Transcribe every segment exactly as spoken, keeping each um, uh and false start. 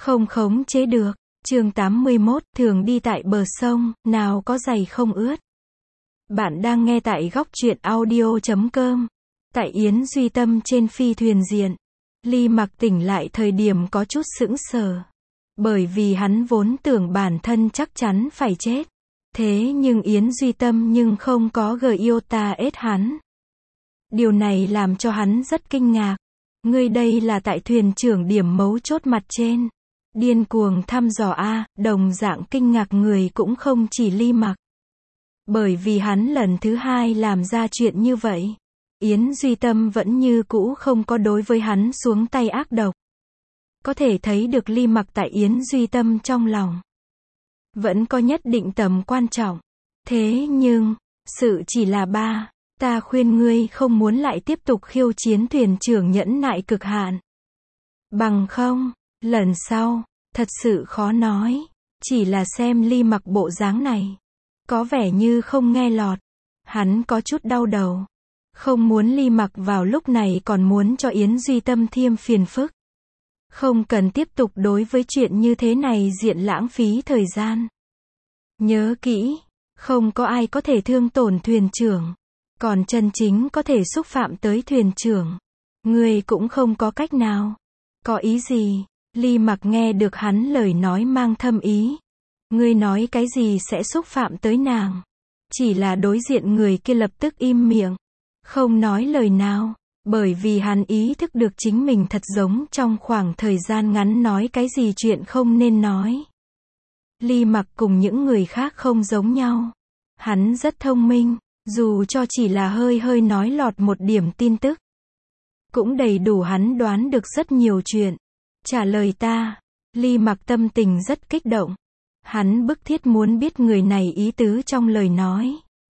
không khống chế được. Chương tám mươi mốt, thường đi tại bờ sông, nào có giày không ướt. Bạn đang nghe tại góc truyện audio chấm com. Tại Yến Duy Tâm trên phi thuyền diện, Ly Mặc tỉnh lại thời điểm có chút sững sờ. Bởi vì hắn vốn tưởng bản thân chắc chắn phải chết. Thế nhưng Yến Duy Tâm nhưng không có gờ iota ết hắn. Điều này làm cho hắn rất kinh ngạc. Ngươi đây là tại thuyền trưởng điểm mấu chốt mặt trên. Điên cuồng thăm dò a, đồng dạng kinh ngạc người cũng không chỉ Ly Mặc. Bởi vì hắn lần thứ hai làm ra chuyện như vậy. Yến Duy Tâm vẫn như cũ không có đối với hắn xuống tay ác độc. Có thể thấy được Ly Mặc tại Yến Duy Tâm trong lòng vẫn có nhất định tầm quan trọng. Thế nhưng, sự chỉ là ba, ta khuyên ngươi không muốn lại tiếp tục khiêu chiến thuyền trưởng nhẫn nại cực hạn. Bằng không, lần sau, thật sự khó nói. Chỉ là xem Ly Mặc bộ dáng này, có vẻ như không nghe lọt. Hắn có chút đau đầu. Không muốn Ly Mặc vào lúc này còn muốn cho Yến Duy Tâm thêm phiền phức. Không cần tiếp tục đối với chuyện như thế này diện lãng phí thời gian. Nhớ kỹ, không có ai có thể thương tổn thuyền trưởng. Còn chân chính có thể xúc phạm tới thuyền trưởng. Ngươi cũng không có cách nào. Có ý gì? Ly Mặc nghe được hắn lời nói mang thâm ý. Ngươi nói cái gì sẽ xúc phạm tới nàng? Chỉ là đối diện người kia lập tức im miệng. Không nói lời nào. Bởi vì hắn ý thức được chính mình thật giống trong khoảng thời gian ngắn nói cái gì chuyện không nên nói. Ly Mặc cùng những người khác không giống nhau. Hắn rất thông minh, dù cho chỉ là hơi hơi nói lọt một điểm tin tức. Cũng đầy đủ hắn đoán được rất nhiều chuyện. Trả lời ta. Ly Mặc tâm tình rất kích động. Hắn bức thiết muốn biết người này ý tứ trong lời nói.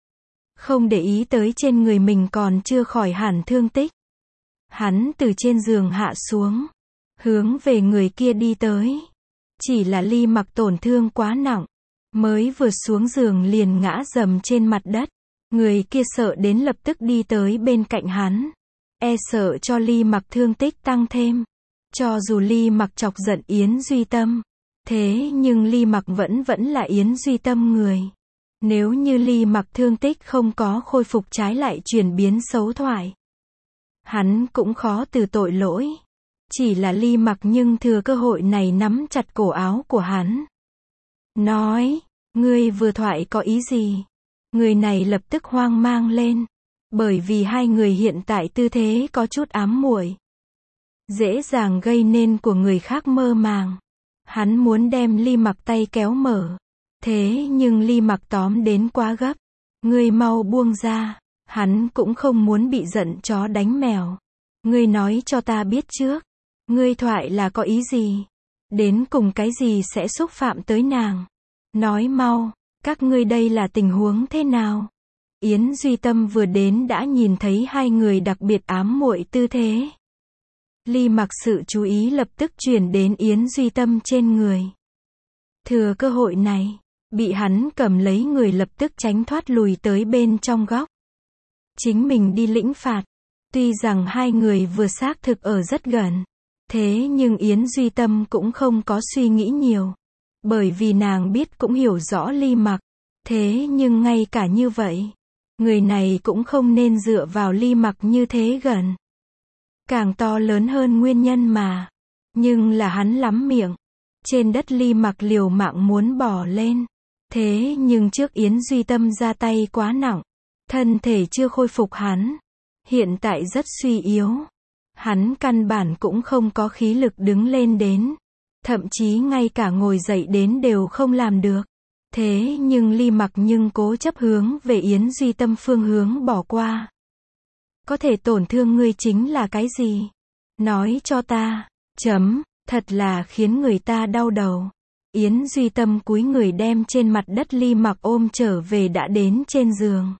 Không để ý tới trên người mình còn chưa khỏi hẳn thương tích. Hắn từ trên giường hạ xuống, hướng về người kia đi tới. Chỉ là Ly Mặc tổn thương quá nặng, mới vừa xuống giường liền ngã dầm trên mặt đất. Người kia sợ đến lập tức đi tới bên cạnh hắn. E sợ cho Ly Mặc thương tích tăng thêm. Cho dù Ly Mặc chọc giận Yến Duy Tâm, thế nhưng Ly Mặc vẫn vẫn là Yến Duy Tâm người. Nếu như Ly Mặc thương tích không có khôi phục trái lại chuyển biến xấu thoại, hắn cũng khó từ tội lỗi. Chỉ là Ly Mặc nhưng thừa cơ hội này nắm chặt cổ áo của hắn. Nói, ngươi vừa thoại có ý gì? Người này lập tức hoang mang lên. Bởi vì hai người hiện tại tư thế có chút ám muội, dễ dàng gây nên của người khác mơ màng. Hắn muốn đem Ly Mặc tay kéo mở. Thế nhưng Ly Mặc tóm đến quá gấp. Ngươi mau buông ra. Hắn cũng không muốn bị giận chó đánh mèo. Ngươi nói cho ta biết trước. Ngươi thoại là có ý gì? Đến cùng cái gì sẽ xúc phạm tới nàng? Nói mau, các ngươi đây là tình huống thế nào? Yến Duy Tâm vừa đến đã nhìn thấy hai người đặc biệt ám muội tư thế. Ly Mặc sự chú ý lập tức chuyển đến Yến Duy Tâm trên người. Thừa cơ hội này, bị hắn cầm lấy người lập tức tránh thoát lùi tới bên trong góc. Chính mình đi lĩnh phạt. Tuy rằng hai người vừa xác thực ở rất gần. Thế nhưng Yến Duy Tâm cũng không có suy nghĩ nhiều. Bởi vì nàng biết cũng hiểu rõ Ly Mặc. Thế nhưng ngay cả như vậy, người này cũng không nên dựa vào Ly Mặc như thế gần. Càng to lớn hơn nguyên nhân mà. Nhưng là hắn lắm miệng. Trên đất Ly Mặc liều mạng muốn bỏ lên. Thế nhưng trước Yến Duy Tâm ra tay quá nặng. Thân thể chưa khôi phục hắn. Hiện tại rất suy yếu. Hắn căn bản cũng không có khí lực đứng lên đến. Thậm chí ngay cả ngồi dậy đến đều không làm được. Thế nhưng Ly Mặc nhưng cố chấp hướng về Yến Duy Tâm phương hướng bỏ qua. Có thể tổn thương ngươi chính là cái gì? Nói cho ta. Chấm, thật là khiến người ta đau đầu. Yến Duy Tâm cúi người đem trên mặt đất Ly Mặc ôm trở về đã đến trên giường.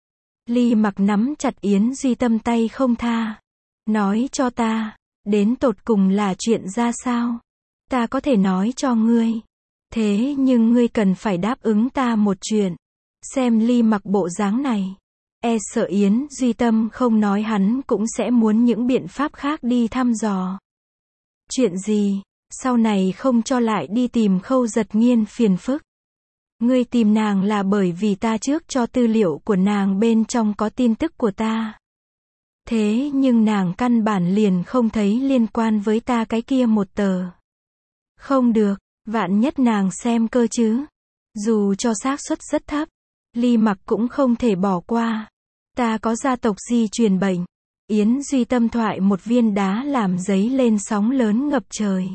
Ly Mặc nắm chặt Yến Duy Tâm tay không tha. Nói cho ta, đến tột cùng là chuyện ra sao? Ta có thể nói cho ngươi. Thế nhưng ngươi cần phải đáp ứng ta một chuyện. Xem Ly Mặc bộ dáng này, e sợ Yến Duy Tâm không nói hắn cũng sẽ muốn những biện pháp khác đi thăm dò. Chuyện gì? sau này không cho lại đi tìm Khâu Giật Nghiên phiền phức. Ngươi tìm nàng là bởi vì ta trước cho tư liệu của nàng bên trong có tin tức của ta. Thế nhưng nàng căn bản liền không thấy liên quan với ta cái kia một tờ. Không được, vạn nhất nàng xem cơ chứ. Dù cho xác suất rất thấp, Ly Mặc cũng không thể bỏ qua. Ta có gia tộc di truyền bệnh. Yến Duy Tâm thoại một viên đá làm giấy lên sóng lớn ngập trời.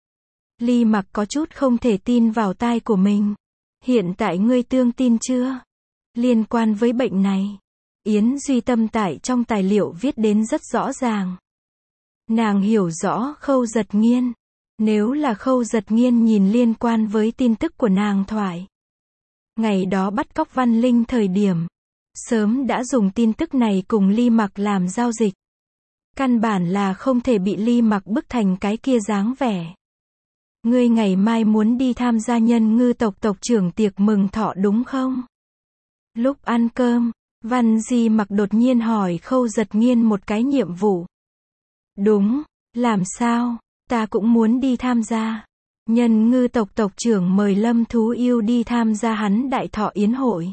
Ly Mặc có chút không thể tin vào tai của mình. Hiện tại ngươi tương tin chưa? Liên quan với bệnh này, Yến Duy Tâm tại trong tài liệu viết đến rất rõ ràng. Nàng hiểu rõ Khâu Giật Nghiên. Nếu là Khâu Giật Nghiên nhìn liên quan với tin tức của nàng thoại. Ngày đó bắt cóc Văn Linh thời điểm, sớm đã dùng tin tức này cùng Ly Mặc làm giao dịch. Căn bản là không thể bị Ly Mặc bức thành cái kia dáng vẻ. Ngươi ngày mai muốn đi tham gia Nhân Ngư tộc tộc trưởng tiệc mừng thọ đúng không? Lúc ăn cơm, Văn Di Mặc đột nhiên hỏi Khâu Giật Nghiên một cái nhiệm vụ. Đúng, làm sao? Ta cũng muốn đi tham gia. Nhân Ngư tộc tộc trưởng mời Lâm Thú Yêu đi tham gia hắn đại thọ yến hội.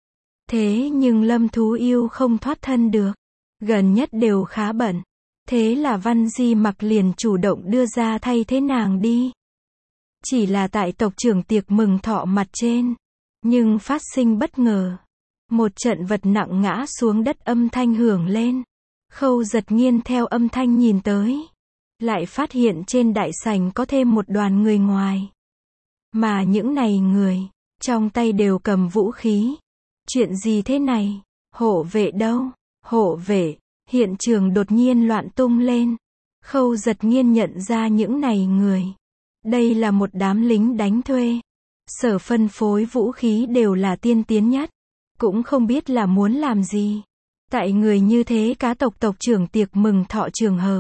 Thế nhưng Lâm Thú Yêu không thoát thân được. Gần nhất đều khá bận. Thế là Văn Di Mặc liền chủ động đưa ra thay thế nàng đi. Chỉ là tại tộc trưởng tiệc mừng thọ mặt trên. Nhưng phát sinh bất ngờ. Một trận vật nặng ngã xuống đất âm thanh hưởng lên. Khâu Giật Nghiên theo âm thanh nhìn tới. Lại phát hiện trên đại sảnh có thêm một đoàn người ngoài. Mà những này người, trong tay đều cầm vũ khí. Chuyện gì thế này? Hộ vệ đâu? Hộ vệ. Hiện trường đột nhiên loạn tung lên. Khâu Giật Nghiên nhận ra những này người. Đây là một đám lính đánh thuê. Sở phân phối vũ khí đều là tiên tiến nhất. Cũng không biết là muốn làm gì. Tại người như thế cá tộc tộc trưởng tiệc mừng thọ trường hợp.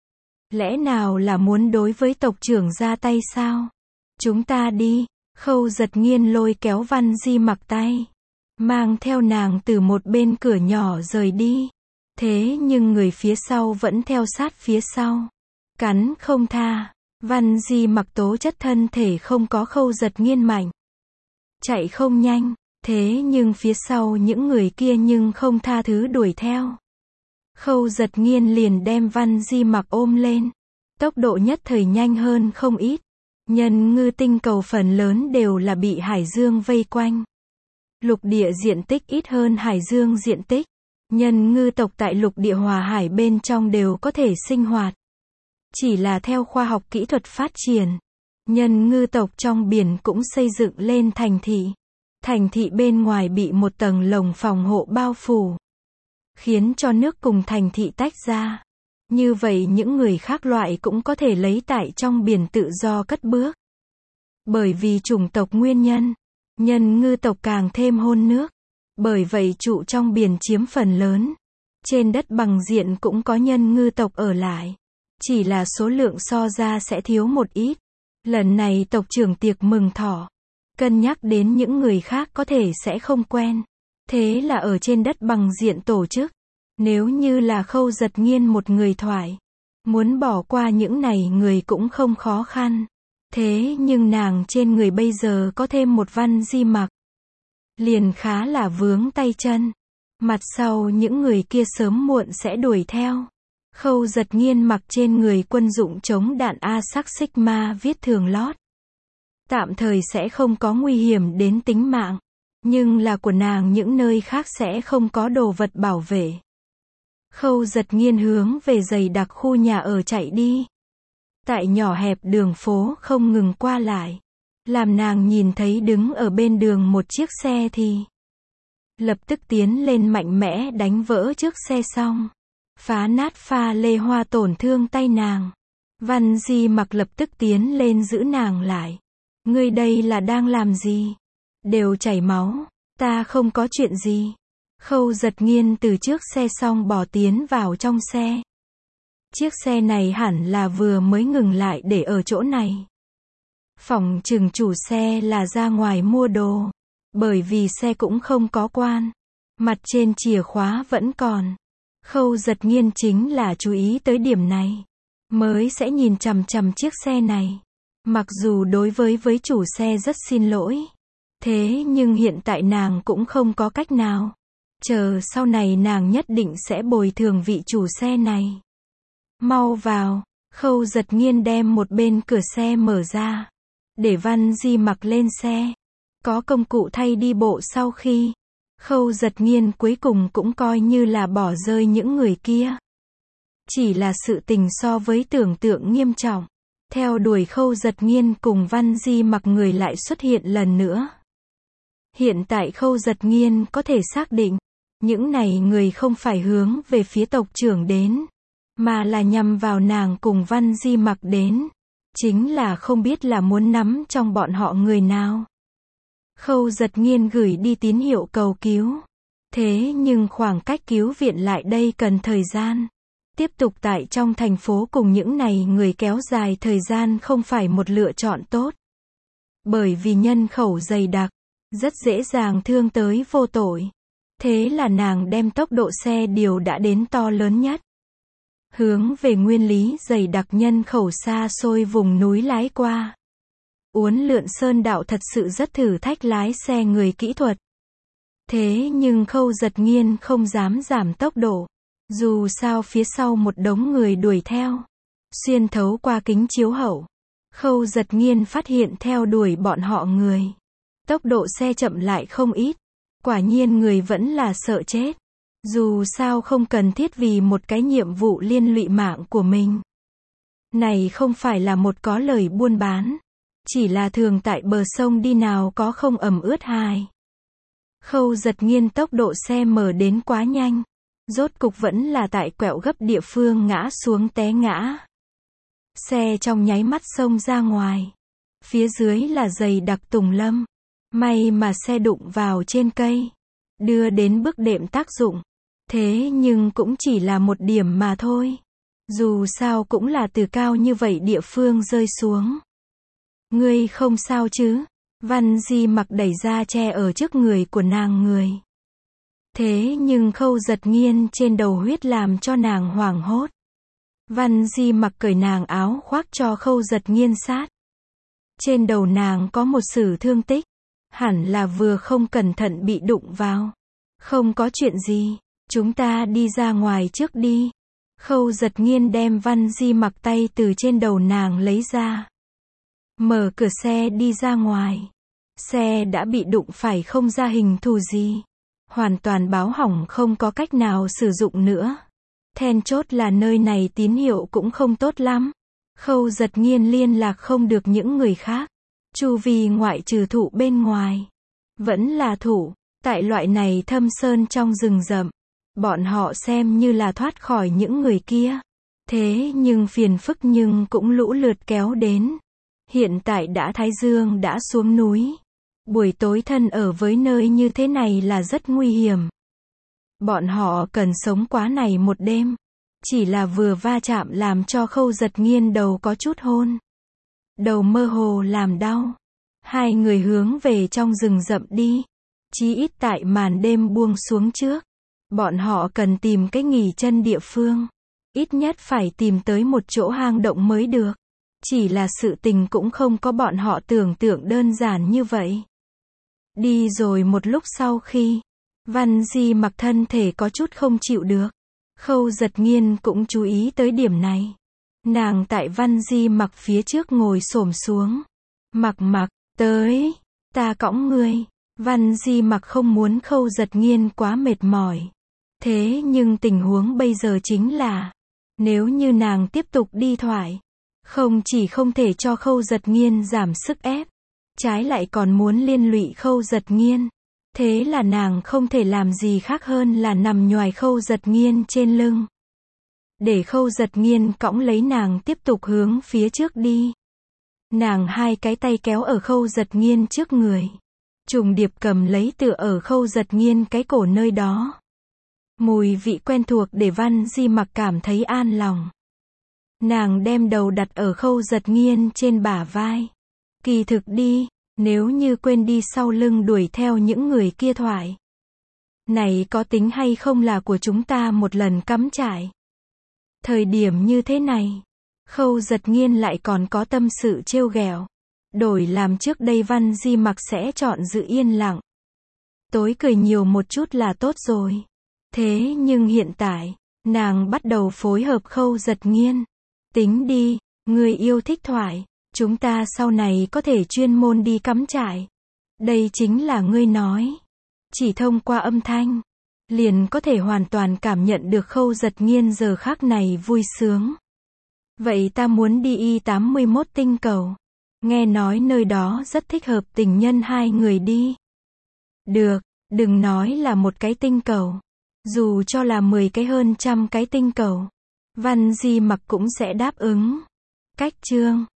Lẽ nào là muốn đối với tộc trưởng ra tay sao? Chúng ta đi. Khâu Giật Nghiên lôi kéo Văn Di Mặc tay. Mang theo nàng từ một bên cửa nhỏ rời đi. Thế nhưng người phía sau vẫn theo sát phía sau. Cắn không tha. Văn Di Mặc tố chất thân thể không có Khâu Giật Nghiên mạnh. Chạy không nhanh. Thế nhưng phía sau những người kia nhưng không tha thứ đuổi theo. Khâu Giật Nghiên liền đem Văn Di Mặc ôm lên. Tốc độ nhất thời nhanh hơn không ít. Nhân Ngư tinh cầu phần lớn đều là bị hải dương vây quanh. Lục địa diện tích ít hơn hải dương diện tích. Nhân Ngư tộc tại lục địa hòa hải bên trong đều có thể sinh hoạt. Chỉ là theo khoa học kỹ thuật phát triển. Nhân Ngư tộc trong biển cũng xây dựng lên thành thị. Thành thị bên ngoài bị một tầng lồng phòng hộ bao phủ. Khiến cho nước cùng thành thị tách ra. Như vậy những người khác loại cũng có thể lấy tại trong biển tự do cất bước. Bởi vì chủng tộc nguyên nhân, Nhân Ngư tộc càng thêm hôn nước. Bởi vậy trụ trong biển chiếm phần lớn. Trên đất bằng diện cũng có Nhân Ngư tộc ở lại. Chỉ là số lượng so ra sẽ thiếu một ít. Lần này tộc trưởng tiệc mừng thọ. Cân nhắc đến những người khác có thể sẽ không quen. Thế là ở trên đất bằng diện tổ chức. Nếu như là Khâu Giật Nghiên một người thoại. Muốn bỏ qua những này người cũng không khó khăn. Thế nhưng nàng trên người bây giờ có thêm một Văn Di Mặc. Liền khá là vướng tay chân. Mặt sau những người kia sớm muộn sẽ đuổi theo. Khâu Giật Nghiên mặc trên người quân dụng chống đạn A sắc Sigma viết thường lót. Tạm thời sẽ không có nguy hiểm đến tính mạng. Nhưng là của nàng những nơi khác sẽ không có đồ vật bảo vệ. Khâu Giật Nghiên hướng về dày đặc khu nhà ở chạy đi. Tại nhỏ hẹp đường phố không ngừng qua lại. Làm nàng nhìn thấy đứng ở bên đường một chiếc xe thì lập tức tiến lên mạnh mẽ đánh vỡ trước xe xong. Phá nát pha lê hoa tổn thương tay nàng. Văn Di Mặc lập tức tiến lên giữ nàng lại. Ngươi đây là đang làm gì? Đều chảy máu. Ta không có chuyện gì. Khâu Giật Nghiên từ trước xe xong bỏ tiến vào trong xe. Chiếc xe này hẳn là vừa mới ngừng lại để ở chỗ này. Phỏng chừng chủ xe là ra ngoài mua đồ. Bởi vì xe cũng không có quan. Mặt trên chìa khóa vẫn còn. Khâu Giật Nghiên chính là chú ý tới điểm này. Mới sẽ nhìn chằm chằm chiếc xe này. Mặc dù đối với với chủ xe rất xin lỗi. Thế nhưng hiện tại nàng cũng không có cách nào. Chờ sau này nàng nhất định sẽ bồi thường vị chủ xe này. Mau vào, Khâu Giật Nghiên đem một bên cửa xe mở ra. Để Văn Di mặc lên xe. Có công cụ thay đi bộ sau khi. Khâu Giật Nghiên cuối cùng cũng coi như là bỏ rơi những người kia. Chỉ là sự tình so với tưởng tượng nghiêm trọng. Theo đuổi Khâu Giật Nghiên cùng Văn Di mặc người lại xuất hiện lần nữa. Hiện tại Khâu Giật Nghiên có thể xác định, những này người không phải hướng về phía tộc trưởng đến, mà là nhằm vào nàng cùng Văn Di mặc đến. Chính là không biết là muốn nắm trong bọn họ người nào. Khâu Giật Nghiên gửi đi tín hiệu cầu cứu. Thế nhưng khoảng cách cứu viện lại đây cần thời gian. Tiếp tục tại trong thành phố cùng những này người kéo dài thời gian không phải một lựa chọn tốt. Bởi vì nhân khẩu dày đặc, rất dễ dàng thương tới vô tội. Thế là nàng đem tốc độ xe điều đã đến to lớn nhất. Hướng về nguyên lý dày đặc nhân khẩu xa xôi vùng núi lái qua. Uốn lượn sơn đạo thật sự rất thử thách lái xe người kỹ thuật. Thế nhưng Khâu Giật Nghiên không dám giảm tốc độ. Dù sao phía sau một đống người đuổi theo. Xuyên thấu qua kính chiếu hậu. Khâu Giật Nghiên phát hiện theo đuổi bọn họ người. Tốc độ xe chậm lại không ít. Quả nhiên người vẫn là sợ chết. Dù sao không cần thiết vì một cái nhiệm vụ liên lụy mạng của mình. Này không phải là một có lời buôn bán. Chỉ là thường tại bờ sông đi nào có không ẩm ướt hài. Khâu Giật Nghiên tốc độ xe mở đến quá nhanh. Rốt cục vẫn là tại quẹo gấp địa phương ngã xuống té ngã. Xe trong nháy mắt xông ra ngoài. Phía dưới là dày đặc tùng lâm. May mà xe đụng vào trên cây. Đưa đến bước đệm tác dụng. Thế nhưng cũng chỉ là một điểm mà thôi. Dù sao cũng là từ cao như vậy địa phương rơi xuống. Ngươi không sao chứ? Văn Di mặc đẩy ra che ở trước người của nàng người. Thế nhưng Khâu Giật Nghiên trên đầu huyết làm cho nàng hoảng hốt. Văn Di mặc cởi nàng áo khoác cho Khâu Giật Nghiên sát. Trên đầu nàng có một sử thương tích. Hẳn là vừa không cẩn thận bị đụng vào. Không có chuyện gì. Chúng ta đi ra ngoài trước đi. Khâu Giật Nghiên đem Văn Di mặc tay từ trên đầu nàng lấy ra. Mở cửa xe đi ra ngoài. Xe đã bị đụng phải không ra hình thù gì. Hoàn toàn báo hỏng không có cách nào sử dụng nữa. Then chốt là nơi này tín hiệu cũng không tốt lắm. Khâu Giật Nghiên liên lạc không được những người khác. Chu vi ngoại trừ thụ bên ngoài. Vẫn là thụ. Tại loại này thâm sơn trong rừng rậm. Bọn họ xem như là thoát khỏi những người kia. Thế nhưng phiền phức nhưng cũng lũ lượt kéo đến. Hiện tại đã Thái Dương đã xuống núi. Buổi tối thân ở với nơi như thế này là rất nguy hiểm. Bọn họ cần sống quá này một đêm. Chỉ là vừa va chạm làm cho Khâu Giật Nghiên đầu có chút hôn. Đầu mơ hồ làm đau. Hai người hướng về trong rừng rậm đi. Chí ít tại màn đêm buông xuống trước. Bọn họ cần tìm cái nghỉ chân địa phương. Ít nhất phải tìm tới một chỗ hang động mới được. Chỉ là sự tình cũng không có bọn họ tưởng tượng đơn giản như vậy. Đi rồi một lúc sau khi, Văn Di mặc thân thể có chút không chịu được. Khâu Giật Nghiên cũng chú ý tới điểm này. Nàng tại Văn Di mặc phía trước ngồi xổm xuống. Mặc mặc, tới, ta cõng ngươi. Văn Di mặc không muốn Khâu Giật Nghiên quá mệt mỏi. Thế nhưng tình huống bây giờ chính là, nếu như nàng tiếp tục đi thoại, không chỉ không thể cho Khâu Giật Nghiên giảm sức ép, trái lại còn muốn liên lụy Khâu Giật Nghiên. Thế là nàng không thể làm gì khác hơn là nằm nhoài Khâu Giật Nghiên trên lưng. Để Khâu Giật Nghiên cõng lấy nàng tiếp tục hướng phía trước đi. Nàng hai cái tay kéo ở Khâu Giật Nghiên trước người. Trùng điệp cầm lấy tựa ở Khâu Giật Nghiên cái cổ nơi đó. Mùi vị quen thuộc để Văn Di mặc cảm thấy an lòng. Nàng đem đầu đặt ở Khâu Giật Nghiên trên bả vai. Kỳ thực đi, nếu như quên đi sau lưng đuổi theo những người kia thoại. Này có tính hay không là của chúng ta một lần cắm trại. Thời điểm như thế này, Khâu Giật Nghiên lại còn có tâm sự trêu ghẹo. Đổi làm trước đây Văn Di Mặc sẽ chọn giữ yên lặng. Tối cười nhiều một chút là tốt rồi. Thế nhưng hiện tại, nàng bắt đầu phối hợp Khâu Giật Nghiên. Tính đi, người yêu thích thoại, chúng ta sau này có thể chuyên môn đi cắm trại. Đây chính là ngươi nói. Chỉ thông qua âm thanh, liền có thể hoàn toàn cảm nhận được Khâu Giật Nghiên giờ khắc này vui sướng. Vậy ta muốn đi Y tám mươi mốt tinh cầu. Nghe nói nơi đó rất thích hợp tình nhân hai người đi. Được, đừng nói là một cái tinh cầu. Dù cho là mười cái hơn trăm cái tinh cầu. Văn Di Mặc cũng sẽ đáp ứng. Cách chương